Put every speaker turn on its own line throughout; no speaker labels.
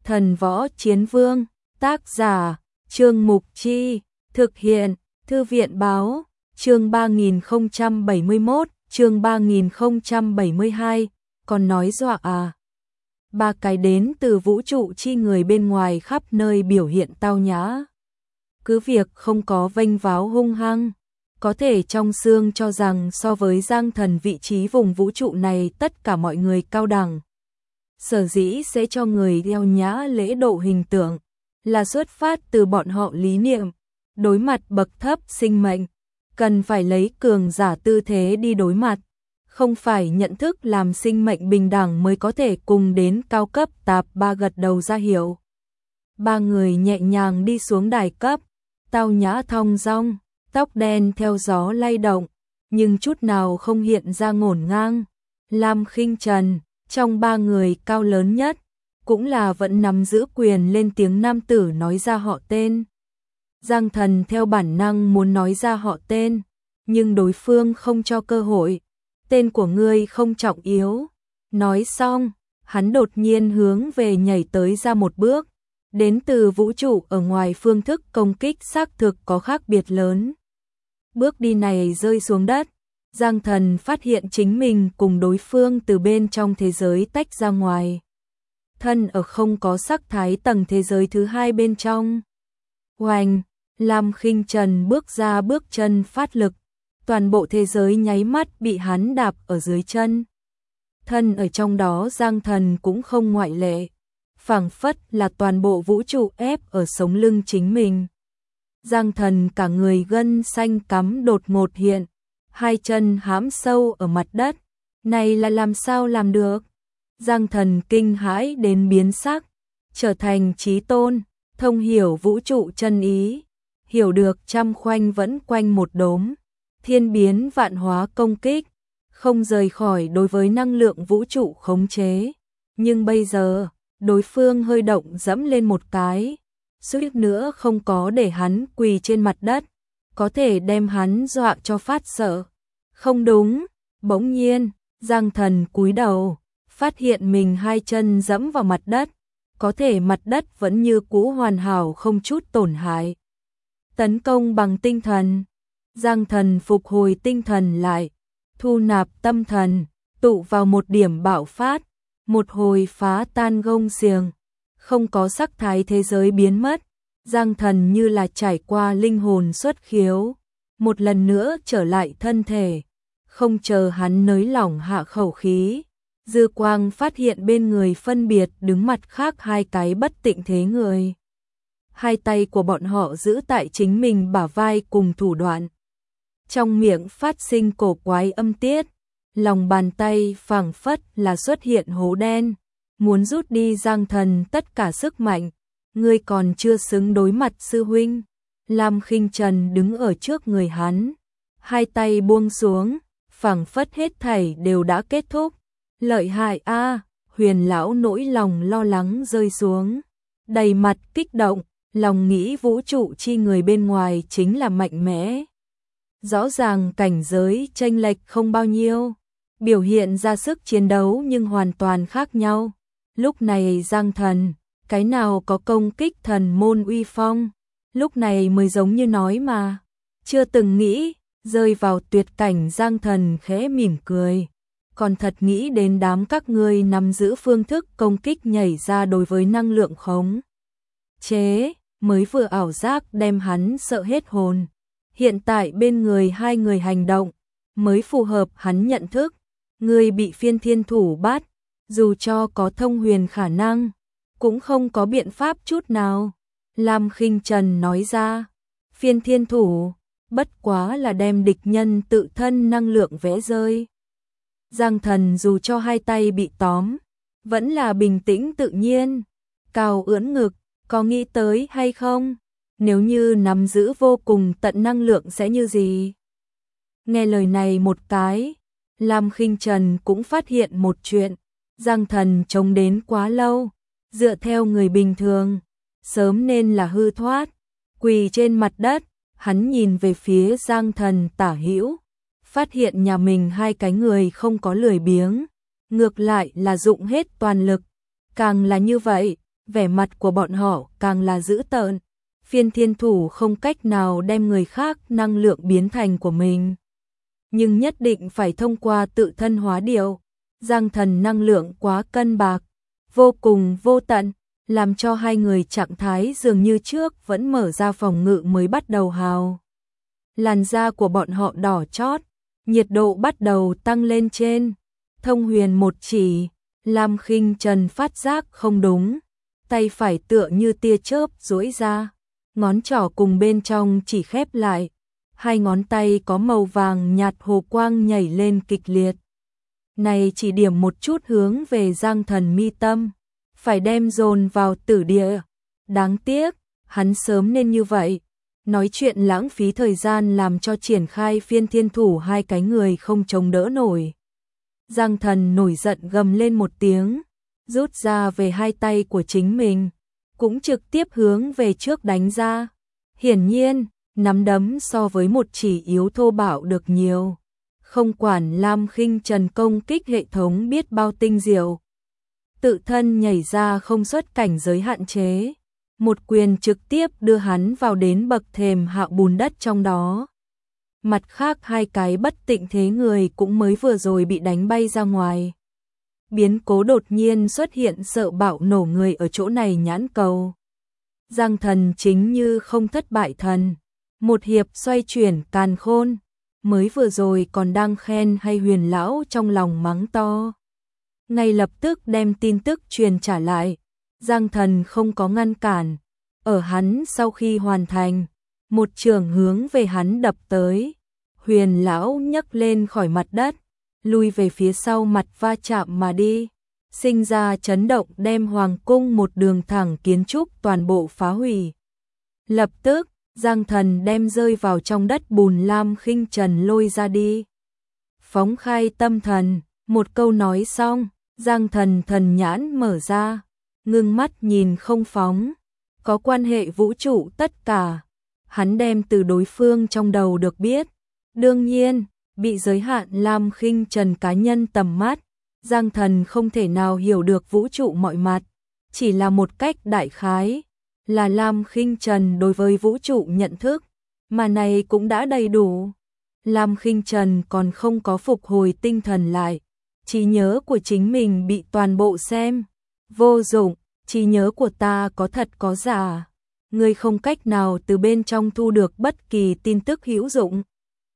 Thần Võ Chiến Vương, tác giả, Trương Mục Chi, thực hiện, Thư viện Báo, chương 3071, chương 3072, còn nói dọa à. Ba cái đến từ vũ trụ chi người bên ngoài khắp nơi biểu hiện tao nhã. Cứ việc không có vênh váo hung hăng, có thể trong xương cho rằng so với Giang Thần vị trí vùng vũ trụ này tất cả mọi người cao đẳng. Sở dĩ sẽ cho người đeo nhã lễ độ hình tượng, là xuất phát từ bọn họ lý niệm, đối mặt bậc thấp sinh mệnh, cần phải lấy cường giả tư thế đi đối mặt, không phải nhận thức làm sinh mệnh bình đẳng mới có thể cùng đến cao cấp tạp ba gật đầu ra hiệu. Ba người nhẹ nhàng đi xuống đài cấp, tao nhã thong dong, tóc đen theo gió lay động, nhưng chút nào không hiện ra ngổn ngang. Lam Khinh Trần, trong ba người cao lớn nhất, cũng là vẫn nắm giữ quyền lên tiếng nam tử nói ra họ tên. Giang Thần theo bản năng muốn nói ra họ tên, nhưng đối phương không cho cơ hội. Tên của ngươi không trọng yếu. Nói xong, hắn đột nhiên hướng về nhảy tới ra một bước. Đến từ vũ trụ ở ngoài phương thức công kích xác thực có khác biệt lớn. Bước đi này rơi xuống đất, Giang Thần phát hiện chính mình cùng đối phương từ bên trong thế giới tách ra ngoài. Thân ở không có sắc thái tầng thế giới thứ hai bên trong. Oanh, Lam Khinh Trần bước ra bước chân phát lực, toàn bộ thế giới nháy mắt bị hắn đạp ở dưới chân. Thân ở trong đó Giang Thần cũng không ngoại lệ, phảng phất là toàn bộ vũ trụ ép ở sống lưng chính mình. Giang Thần cả người gân xanh cắm đột ngột hiện, hai chân hãm sâu ở mặt đất. Này là làm sao làm được? Giang Thần kinh hãi đến biến sắc, trở thành chí tôn, thông hiểu vũ trụ chân ý, hiểu được trăm khoanh vẫn quanh một đốm, thiên biến vạn hóa công kích, không rời khỏi đối với năng lượng vũ trụ khống chế. Nhưng bây giờ, đối phương hơi động dẫm lên một cái, suýt nữa không có để hắn quỳ trên mặt đất, có thể đem hắn dọa cho phát sợ. Không đúng, bỗng nhiên, Giang Thần cúi đầu, phát hiện mình hai chân dẫm vào mặt đất, có thể mặt đất vẫn như cũ hoàn hảo không chút tổn hại. Tấn công bằng tinh thần. Giang Thần phục hồi tinh thần lại, thu nạp tâm thần, tụ vào một điểm bạo phát, một hồi phá tan gông xiềng, không có sắc thái thế giới biến mất. Giang Thần như là trải qua linh hồn xuất khiếu, một lần nữa trở lại thân thể. Không chờ hắn nới lỏng hạ khẩu khí, dư quang phát hiện bên người phân biệt đứng mặt khác hai cái bất tịnh thế người. Hai tay của bọn họ giữ tại chính mình bả vai cùng thủ đoạn. Trong miệng phát sinh cổ quái âm tiết, lòng bàn tay phảng phất là xuất hiện hố đen, muốn rút đi Giang Thần tất cả sức mạnh. Ngươi còn chưa xứng đối mặt sư huynh. Lam Khinh Trần đứng ở trước người hắn, hai tay buông xuống, phảng phất hết thảy đều đã kết thúc. Lợi hại a, Huyền lão nỗi lòng lo lắng rơi xuống, đầy mặt kích động, lòng nghĩ vũ trụ chi người bên ngoài chính là mạnh mẽ. Rõ ràng cảnh giới chênh lệch không bao nhiêu, biểu hiện ra sức chiến đấu nhưng hoàn toàn khác nhau. Lúc này Giang Thần, cái nào có công kích thần môn uy phong, lúc này mới giống như nói mà, chưa từng nghĩ, rơi vào tuyệt cảnh. Giang Thần khẽ mỉm cười, còn thật nghĩ đến đám các ngươi nắm giữ phương thức công kích nhảy ra đối với năng lượng khống chế, mới vừa ảo giác đem hắn sợ hết hồn. Hiện tại bên người hai người hành động, mới phù hợp hắn nhận thức. Ngươi bị Phiên Thiên Thủ bắt, dù cho có thông huyền khả năng, cũng không có biện pháp chút nào. Lam Khinh Trần nói ra, Phiên Thiên Thủ, bất quá là đem địch nhân tự thân năng lượng vẽ rơi. Giang Thần dù cho hai tay bị tóm, vẫn là bình tĩnh tự nhiên, cao ưỡn ngực, có nghĩ tới hay không? Nếu như nắm giữ vô cùng tận năng lượng sẽ như gì? Nghe lời này một cái, Lam Khinh Trần cũng phát hiện một chuyện, Giang Thần chống đến quá lâu, dựa theo người bình thường, sớm nên là hư thoát, quỳ trên mặt đất. Hắn nhìn về phía Giang Thần tả hữu, phát hiện nhà mình hai cái người không có lười biếng, ngược lại là dụng hết toàn lực. Càng là như vậy, vẻ mặt của bọn họ càng là dữ tợn. Phiên thiên thủ không cách nào đem người khác năng lượng biến thành của mình, nhưng nhất định phải thông qua tự thân hóa điệu. Giang Thần năng lượng quá cân bạc, vô cùng vô tận, làm cho hai người trạng thái dường như trước vẫn mở ra phòng ngự mới bắt đầu hào. Làn da của bọn họ đỏ chót, nhiệt độ bắt đầu tăng lên trên. Thông Huyền một chỉ, Lam Khinh Trần phát giác không đúng, tay phải tựa như tia chớp duỗi ra, ngón trỏ cùng bên trong chỉ khép lại, hai ngón tay có màu vàng nhạt hồ quang nhảy lên kịch liệt. Này chỉ điểm một chút hướng về Giang Thần mi tâm, phải đem dồn vào tử địa. Đáng tiếc, hắn sớm nên như vậy. Nói chuyện lãng phí thời gian làm cho triển khai phiên thiên thủ hai cái người không chống đỡ nổi. Giang Thần nổi giận gầm lên một tiếng, rút ra về hai tay của chính mình, cũng trực tiếp hướng về trước đánh ra. Hiển nhiên, nắm đấm so với một chỉ yếu thô bạo được nhiều. Không quản Lam Khinh Trần công kích hệ thống biết bao tinh diệu, tự thân nhảy ra không xuất cảnh giới hạn chế, một quyền trực tiếp đưa hắn vào đến bậc thềm hạo bùn đất trong đó. Mặt khác hai cái bất tịnh thế người cũng mới vừa rồi bị đánh bay ra ngoài. Biến cố đột nhiên xuất hiện sợ bạo nổ người ở chỗ này nhãn cầu. Giang Thần chính như không thất bại thần, một hiệp xoay chuyển càn khôn, mới vừa rồi còn đang khen hay Huyền lão trong lòng mắng to. Ngay lập tức đem tin tức truyền trả lại, Giang Thần không có ngăn cản, ở hắn sau khi hoàn thành, một trường hướng về hắn đập tới. Huyền lão nhấc lên khỏi mặt đất, lui về phía sau mặt va chạm mà đi, sinh ra chấn động đem hoàng cung một đường thẳng kiến trúc toàn bộ phá hủy. Lập tức, Giang Thần đem rơi vào trong đất bùn Lam Khinh Trần lôi ra đi. Phóng khai tâm thần, một câu nói xong, Giang Thần thần nhãn mở ra, ngưng mắt nhìn không phóng, có quan hệ vũ trụ tất cả. Hắn đem từ đối phương trong đầu được biết. Đương nhiên, bị giới hạn Lam Khinh Trần cá nhân tầm mắt, Giang Thần không thể nào hiểu được vũ trụ mọi mặt, chỉ là một cách đại khái, là Lam Khinh Trần đối với vũ trụ nhận thức, mà này cũng đã đầy đủ. Lam Khinh Trần còn không có phục hồi tinh thần lại, trí nhớ của chính mình bị toàn bộ xem vô dụng, trí nhớ của ta có thật có giả, ngươi không cách nào từ bên trong thu được bất kỳ tin tức hữu dụng.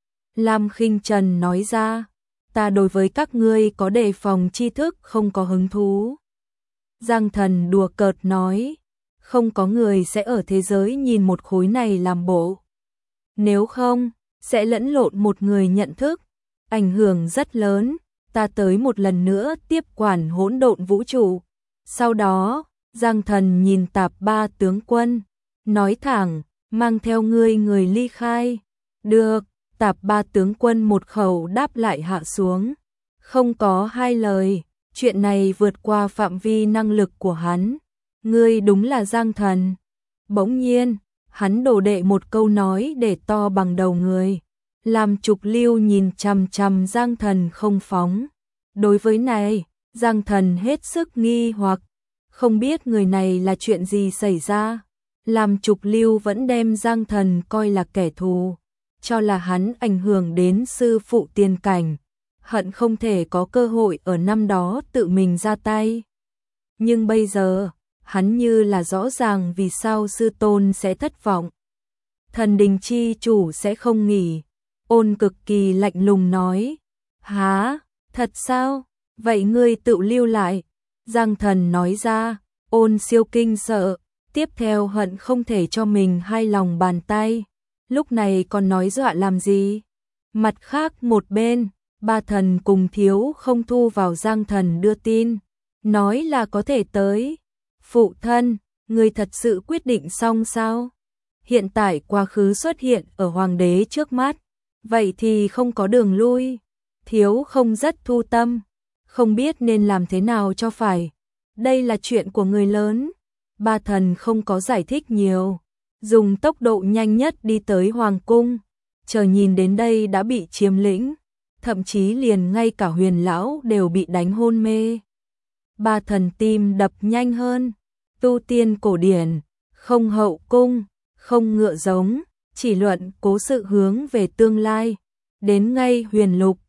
Lam Khinh Trần nói ra, ta đối với các ngươi có đề phòng tri thức không có hứng thú. Giang Thần đùa cợt nói, không có người sẽ ở thế giới nhìn một khối này làm bộ. Nếu không, sẽ lẫn lộn một người nhận thức, ảnh hưởng rất lớn. Ta tới một lần nữa tiếp quản hỗn độn vũ trụ. Sau đó, Giang Thần nhìn Tạp Ba tướng quân, nói thẳng, mang theo ngươi người ly khai. Được. Tạp Ba tướng quân một khẩu đáp lại hạ xuống, không có hai lời, chuyện này vượt qua phạm vi năng lực của hắn. Ngươi đúng là Giang Thần. Bỗng nhiên, hắn đổ đệ một câu nói để to bằng đầu người, làm Trục Lưu nhìn chằm chằm Giang Thần không phóng. Đối với này, Giang Thần hết sức nghi hoặc, không biết người này là chuyện gì xảy ra. Làm Trục Lưu vẫn đem Giang Thần coi là kẻ thù, cho là hắn ảnh hưởng đến sư phụ tiên cảnh, hận không thể có cơ hội ở năm đó tự mình ra tay. Nhưng bây giờ, hắn như là rõ ràng vì sao sư tôn sẽ thất vọng. Thần đình chi chủ sẽ không nghỉ. Ôn cực kỳ lạnh lùng nói, há, thật sao, vậy ngươi tự lưu lại. Giang Thần nói ra, Ôn siêu kinh sợ, tiếp theo hận không thể cho mình hai lòng bàn tay. Lúc này còn nói dọa làm gì? Mặt khác một bên, Ba Thần cùng Thiếu Không thu vào Giang Thần đưa tin, nói là có thể tới. Phụ thân, người thật sự quyết định xong sao? Hiện tại quá khứ xuất hiện ở hoàng đế trước mắt, vậy thì không có đường lui. Thiếu Không rất thu tâm, không biết nên làm thế nào cho phải. Đây là chuyện của người lớn. Ba Thần không có giải thích nhiều, dùng tốc độ nhanh nhất đi tới hoàng cung, chờ nhìn đến đây đã bị chiếm lĩnh, thậm chí liền ngay cả Huyền lão đều bị đánh hôn mê. Ba Thần tim đập nhanh hơn, tu tiên cổ điển, không hậu cung, không ngựa giống, chỉ luận cố sự hướng về tương lai. Đến ngay huyền lục,